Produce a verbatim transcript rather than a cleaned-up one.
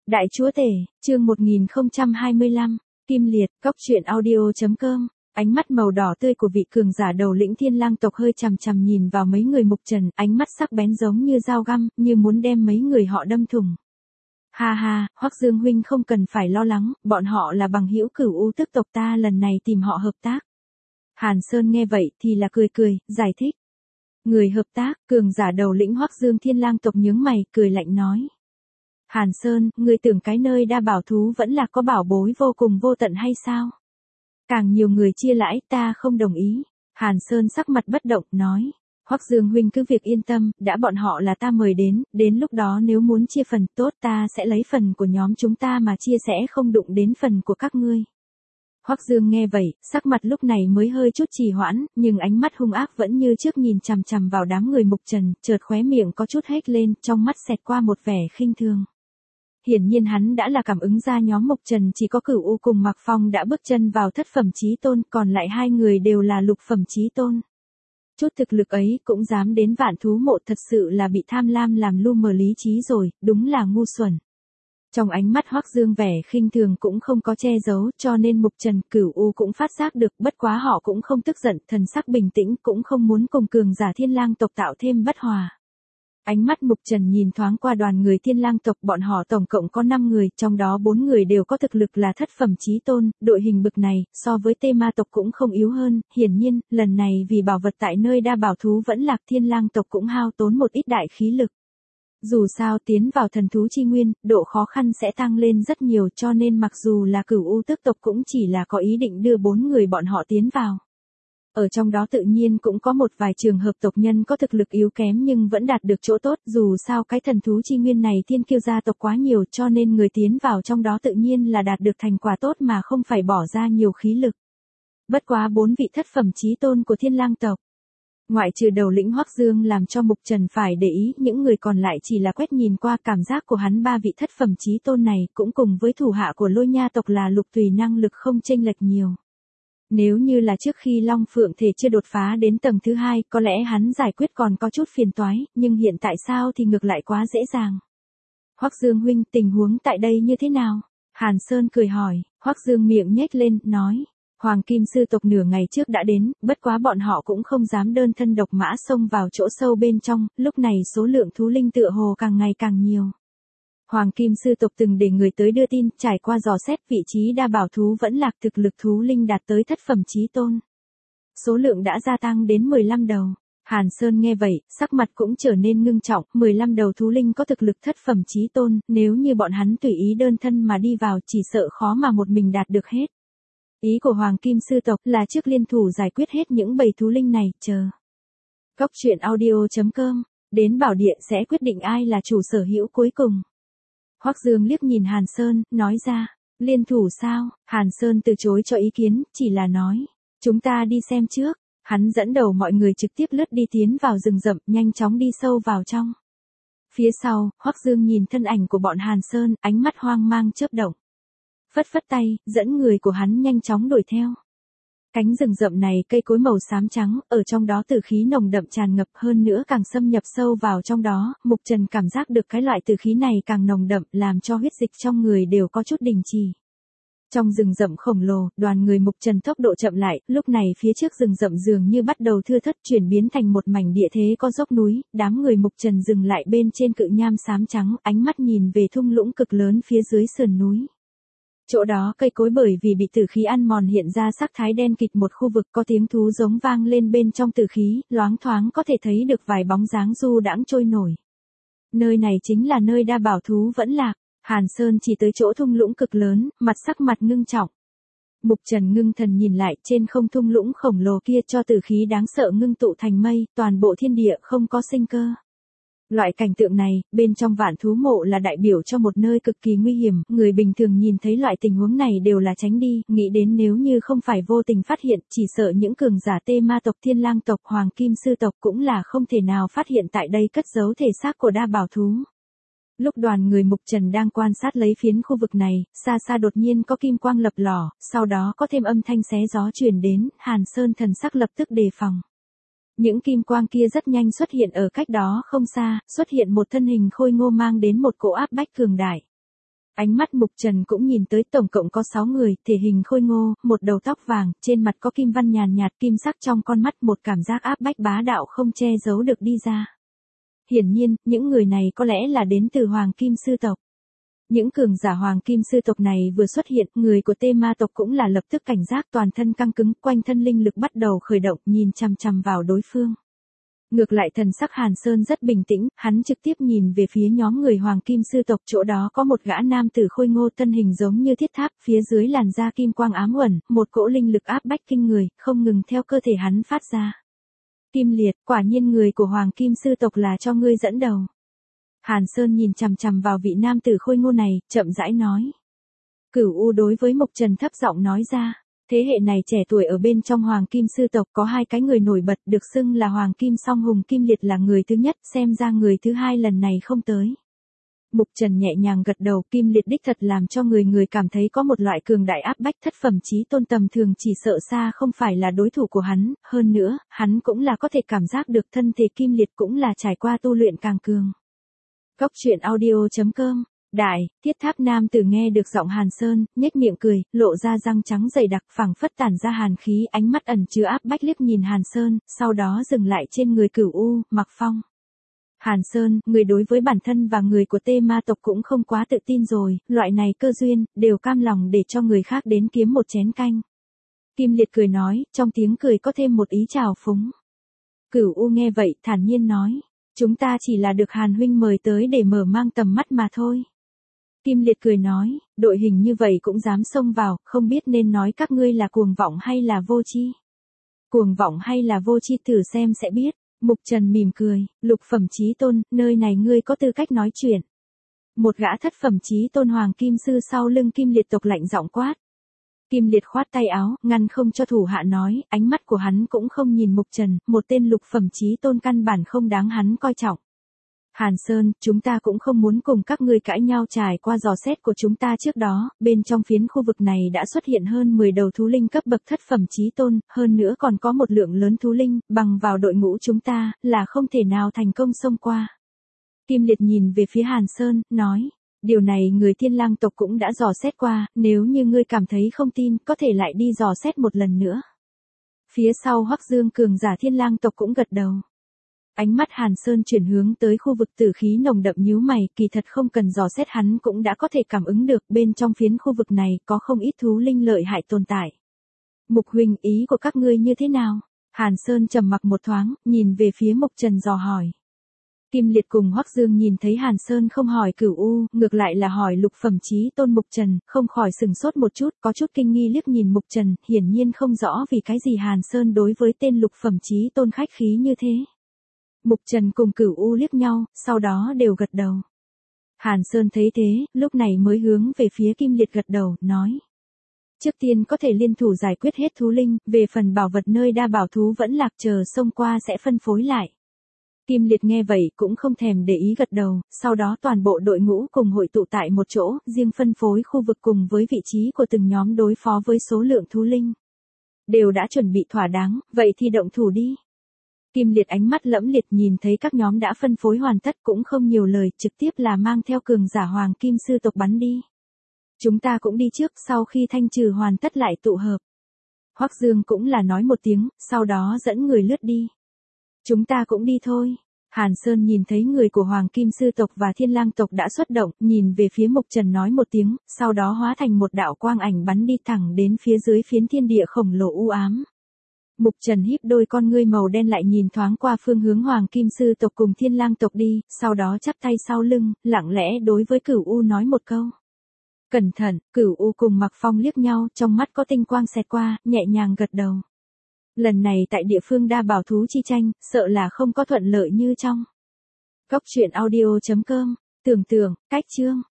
Đại chúa tể, chương một nghìn không trăm hai mươi lăm, Kim Liệt, Cốc truyện audio chấm com. Ánh mắt màu đỏ tươi của vị cường giả đầu lĩnh Thiên Lang tộc hơi chằm chằm nhìn vào mấy người Mục Trần, ánh mắt sắc bén giống như dao găm, như muốn đem mấy người họ đâm thủng. Ha ha, Hoắc Dương huynh không cần phải lo lắng, bọn họ là bằng hữu Cửu U Tức tộc ta lần này tìm họ hợp tác. Hàn Sơn nghe vậy thì là cười cười, giải thích. Người hợp tác, cường giả đầu lĩnh Hoắc Dương Thiên Lang tộc nhướng mày, cười lạnh nói. Hàn Sơn, ngươi tưởng cái nơi đa bảo thú vẫn là có bảo bối vô cùng vô tận hay sao? Càng nhiều người chia lãi, ta không đồng ý. Hàn Sơn sắc mặt bất động, nói. Hoắc Dương huynh cứ việc yên tâm, đã bọn họ là ta mời đến, đến lúc đó nếu muốn chia phần tốt ta sẽ lấy phần của nhóm chúng ta mà chia sẽ không đụng đến phần của các ngươi. Hoắc Dương nghe vậy, sắc mặt lúc này mới hơi chút trì hoãn, nhưng ánh mắt hung ác vẫn như trước nhìn chằm chằm vào đám người Mục Trần, chợt khóe miệng có chút hét lên, trong mắt xẹt qua một vẻ khinh thường. Hiển nhiên hắn đã là cảm ứng ra nhóm Mục Trần chỉ có Cửu U cùng Mạc Phong đã bước chân vào thất phẩm chí tôn, còn lại hai người đều là lục phẩm chí tôn. Chút thực lực ấy cũng dám đến Vạn Thú Mộ, thật sự là bị tham lam làm lu mờ lý trí rồi, đúng là ngu xuẩn. Trong ánh mắt Hoắc Dương vẻ khinh thường cũng không có che giấu, cho nên Mục Trần, Cửu U cũng phát giác được, bất quá họ cũng không tức giận, thần sắc bình tĩnh, cũng không muốn cùng cường giả Thiên Lang tộc tạo thêm bất hòa. Ánh mắt Mục Trần nhìn thoáng qua đoàn người Thiên Lang tộc, bọn họ tổng cộng có năm người, trong đó bốn người đều có thực lực là thất phẩm chí tôn, đội hình bực này, so với Tê Ma tộc cũng không yếu hơn, hiển nhiên, lần này vì bảo vật tại nơi đa bảo thú vẫn lạc, Thiên Lang tộc cũng hao tốn một ít đại khí lực. Dù sao tiến vào thần thú chi nguyên, độ khó khăn sẽ tăng lên rất nhiều, cho nên mặc dù là Cửu U Tức tộc cũng chỉ là có ý định đưa bốn người bọn họ tiến vào. Ở trong đó tự nhiên cũng có một vài trường hợp tộc nhân có thực lực yếu kém nhưng vẫn đạt được chỗ tốt, dù sao cái thần thú chi nguyên này thiên kiêu gia tộc quá nhiều, cho nên người tiến vào trong đó tự nhiên là đạt được thành quả tốt mà không phải bỏ ra nhiều khí lực. Bất quá bốn vị thất phẩm chí tôn của Thiên Lang tộc, ngoại trừ đầu lĩnh Hoắc Dương làm cho Mục Trần phải để ý, những người còn lại chỉ là quét nhìn qua, cảm giác của hắn ba vị thất phẩm chí tôn này cũng cùng với thủ hạ của Lôi Nha tộc là lục tùy năng lực không chênh lệch nhiều. Nếu như là trước khi Long Phượng Thể chưa đột phá đến tầng thứ hai, có lẽ hắn giải quyết còn có chút phiền toái, nhưng hiện tại sao thì ngược lại quá dễ dàng. Hoắc Dương huynh, tình huống tại đây như thế nào? Hàn Sơn cười hỏi. Hoắc Dương miệng nhếch lên, nói. Hoàng Kim sư tộc nửa ngày trước đã đến, bất quá bọn họ cũng không dám đơn thân độc mã xông vào chỗ sâu bên trong, lúc này số lượng thú linh tựa hồ càng ngày càng nhiều. Hoàng Kim sư tộc từng để người tới đưa tin, trải qua dò xét vị trí đa bảo thú vẫn lạc, thực lực thú linh đạt tới thất phẩm chí tôn. Số lượng đã gia tăng đến mười lăm đầu. Hàn Sơn nghe vậy, sắc mặt cũng trở nên ngưng trọng, mười lăm đầu thú linh có thực lực thất phẩm chí tôn, nếu như bọn hắn tùy ý đơn thân mà đi vào chỉ sợ khó mà một mình đạt được hết. Ý của Hoàng Kim sư tộc là trước liên thủ giải quyết hết những bầy thú linh này, chờ. Cốc truyện audio chấm com, đến bảo địa sẽ quyết định ai là chủ sở hữu cuối cùng. Hoắc Dương liếc nhìn Hàn Sơn, nói ra, liên thủ sao? Hàn Sơn từ chối cho ý kiến, chỉ là nói, chúng ta đi xem trước. Hắn dẫn đầu mọi người trực tiếp lướt đi tiến vào rừng rậm, nhanh chóng đi sâu vào trong. Phía sau, Hoắc Dương nhìn thân ảnh của bọn Hàn Sơn, ánh mắt hoang mang chớp động. Phất phất tay, dẫn người của hắn nhanh chóng đuổi theo. Cánh rừng rậm này cây cối màu xám trắng, ở trong đó tử khí nồng đậm tràn ngập, hơn nữa càng xâm nhập sâu vào trong đó, Mục Trần cảm giác được cái loại tử khí này càng nồng đậm, làm cho huyết dịch trong người đều có chút đình trì. Trong rừng rậm khổng lồ, đoàn người Mục Trần tốc độ chậm lại, lúc này phía trước rừng rậm dường như bắt đầu thưa thớt, chuyển biến thành một mảnh địa thế có dốc núi, đám người Mục Trần dừng lại bên trên cự nham xám trắng, ánh mắt nhìn về thung lũng cực lớn phía dưới sườn núi. Chỗ đó cây cối bởi vì bị tử khí ăn mòn hiện ra sắc thái đen kịt, một khu vực có tiếng thú giống vang lên bên trong tử khí, loáng thoáng có thể thấy được vài bóng dáng du đãng trôi nổi. Nơi này chính là nơi đa bảo thú vẫn lạc. Hàn Sơn chỉ tới chỗ thung lũng cực lớn, mặt sắc mặt ngưng trọng. Mục Trần ngưng thần nhìn lại, trên không thung lũng khổng lồ kia cho tử khí đáng sợ ngưng tụ thành mây, toàn bộ thiên địa không có sinh cơ. Loại cảnh tượng này, bên trong Vạn Thú Mộ là đại biểu cho một nơi cực kỳ nguy hiểm, người bình thường nhìn thấy loại tình huống này đều là tránh đi, nghĩ đến nếu như không phải vô tình phát hiện, chỉ sợ những cường giả Tê Ma tộc, Thiên Lang tộc, Hoàng Kim sư tộc cũng là không thể nào phát hiện tại đây cất giấu thể xác của đa bảo thú. Lúc đoàn người Mục Trần đang quan sát lấy phiến khu vực này, xa xa đột nhiên có kim quang lập lòe, sau đó có thêm âm thanh xé gió truyền đến, Hàn Sơn thần sắc lập tức đề phòng. Những kim quang kia rất nhanh xuất hiện ở cách đó không xa, xuất hiện một thân hình khôi ngô mang đến một cỗ áp bách cường đại. Ánh mắt Mục Trần cũng nhìn tới tổng cộng có sáu người, thể hình khôi ngô, một đầu tóc vàng, trên mặt có kim văn nhàn nhạt, kim sắc trong con mắt, một cảm giác áp bách bá đạo không che giấu được đi ra. Hiển nhiên, những người này có lẽ là đến từ Hoàng Kim Sư tộc. Những cường giả Hoàng Kim Sư tộc này vừa xuất hiện, người của Tê Ma tộc cũng là lập tức cảnh giác, toàn thân căng cứng, quanh thân linh lực bắt đầu khởi động, nhìn chằm chằm vào đối phương. Ngược lại thần sắc Hàn Sơn rất bình tĩnh, hắn trực tiếp nhìn về phía nhóm người Hoàng Kim Sư tộc, chỗ đó có một gã nam tử khôi ngô thân hình giống như thiết tháp, phía dưới làn da kim quang ám uẩn, một cỗ linh lực áp bách kinh người, không ngừng theo cơ thể hắn phát ra. Kim Liệt, quả nhiên người của Hoàng Kim Sư tộc là cho ngươi dẫn đầu. Hàn Sơn nhìn chằm chằm vào vị nam tử khôi ngô này, chậm rãi nói. Cửu U đối với Mộc Trần thấp giọng nói ra. Thế hệ này trẻ tuổi ở bên trong Hoàng Kim Sư tộc có hai cái người nổi bật được xưng là Hoàng Kim Song Hùng, Kim Liệt là người thứ nhất, xem ra người thứ hai lần này không tới. Mục Trần nhẹ nhàng gật đầu, Kim Liệt đích thật làm cho người người cảm thấy có một loại cường đại áp bách, thất phẩm chí tôn tầm thường chỉ sợ xa không phải là đối thủ của hắn, hơn nữa, hắn cũng là có thể cảm giác được thân thể Kim Liệt cũng là trải qua tu luyện càng cường. Góc truyện audio chấm com Đại, thiết tháp nam tử nghe được giọng Hàn Sơn, nhếch miệng cười, lộ ra răng trắng dày đặc, phảng phất tản ra hàn khí, ánh mắt ẩn chứa áp bách liếc nhìn Hàn Sơn, sau đó dừng lại trên người Cửu U, Mặc Phong. Hàn Sơn, người đối với bản thân và người của Tê Ma tộc cũng không quá tự tin rồi, loại này cơ duyên, đều cam lòng để cho người khác đến kiếm một chén canh. Kim Liệt cười nói, trong tiếng cười có thêm một ý trào phúng. Cửu U nghe vậy, thản nhiên nói, chúng ta chỉ là được Hàn huynh mời tới để mở mang tầm mắt mà thôi. Kim Liệt cười nói, đội hình như vậy cũng dám xông vào, không biết nên nói các ngươi là cuồng vọng hay là vô tri. Cuồng vọng hay là vô tri thử xem sẽ biết. Mục Trần mỉm cười, lục phẩm chí tôn, nơi này ngươi có tư cách nói chuyện. Một gã thất phẩm chí tôn Hoàng Kim Sư sau lưng Kim Liệt tộc lạnh giọng quát. Kim Liệt khoát tay áo, ngăn không cho thủ hạ nói, ánh mắt của hắn cũng không nhìn Mục Trần, một tên lục phẩm chí tôn căn bản không đáng hắn coi trọng. Hàn Sơn, chúng ta cũng không muốn cùng các ngươi cãi nhau, trải qua dò xét của chúng ta trước đó, bên trong phiến khu vực này đã xuất hiện hơn mười đầu thú linh cấp bậc thất phẩm chí tôn, hơn nữa còn có một lượng lớn thú linh, bằng vào đội ngũ chúng ta, là không thể nào thành công xông qua. Kim Liệt nhìn về phía Hàn Sơn, nói, điều này người Thiên Lang tộc cũng đã dò xét qua, nếu như ngươi cảm thấy không tin, có thể lại đi dò xét một lần nữa. Phía sau Hoắc Dương cường giả Thiên Lang tộc cũng gật đầu. Ánh mắt Hàn Sơn chuyển hướng tới khu vực tử khí nồng đậm, nhíu mày, kỳ thật không cần dò xét hắn cũng đã có thể cảm ứng được, bên trong phiến khu vực này có không ít thú linh lợi hại tồn tại. Mục huynh, ý của các ngươi như thế nào? Hàn Sơn trầm mặc một thoáng, nhìn về phía Mục Trần dò hỏi. Kim Liệt cùng Hoắc Dương nhìn thấy Hàn Sơn không hỏi Cửu U, ngược lại là hỏi lục phẩm chí tôn Mục Trần, không khỏi sừng sốt một chút, có chút kinh nghi liếc nhìn Mục Trần, hiển nhiên không rõ vì cái gì Hàn Sơn đối với tên lục phẩm chí tôn khách khí như thế. Mục Trần cùng Cửu U liếc nhau, sau đó đều gật đầu. Hàn Sơn thấy thế, lúc này mới hướng về phía Kim Liệt gật đầu, nói. Trước tiên có thể liên thủ giải quyết hết thú linh, về phần bảo vật nơi đa bảo thú vẫn lạc chờ xông qua sẽ phân phối lại. Kim Liệt nghe vậy cũng không thèm để ý gật đầu, sau đó toàn bộ đội ngũ cùng hội tụ tại một chỗ, riêng phân phối khu vực cùng với vị trí của từng nhóm đối phó với số lượng thú linh. Đều đã chuẩn bị thỏa đáng, vậy thì động thủ đi. Kim Liệt ánh mắt lẫm liệt nhìn thấy các nhóm đã phân phối hoàn tất cũng không nhiều lời, trực tiếp là mang theo cường giả Hoàng Kim Sư tộc bắn đi. Chúng ta cũng đi trước, sau khi thanh trừ hoàn tất lại tụ hợp. Hoắc Dương cũng là nói một tiếng, sau đó dẫn người lướt đi. Chúng ta cũng đi thôi. Hàn Sơn nhìn thấy người của Hoàng Kim Sư tộc và Thiên Lang tộc đã xuất động, nhìn về phía Mục Trần nói một tiếng, sau đó hóa thành một đạo quang ảnh bắn đi thẳng đến phía dưới phiến thiên địa khổng lồ u ám. Mục Trần híp đôi con ngươi màu đen lại nhìn thoáng qua phương hướng Hoàng Kim Sư tộc cùng Thiên Lang tộc đi, sau đó chắp tay sau lưng, lặng lẽ đối với Cửu U nói một câu. Cẩn thận, Cửu U cùng Mặc Phong liếc nhau, trong mắt có tinh quang xẹt qua, nhẹ nhàng gật đầu. Lần này tại địa phương đa bảo thú chi tranh, sợ là không có thuận lợi như trong. Góc truyện audio chấm com, tưởng tượng, cách chương.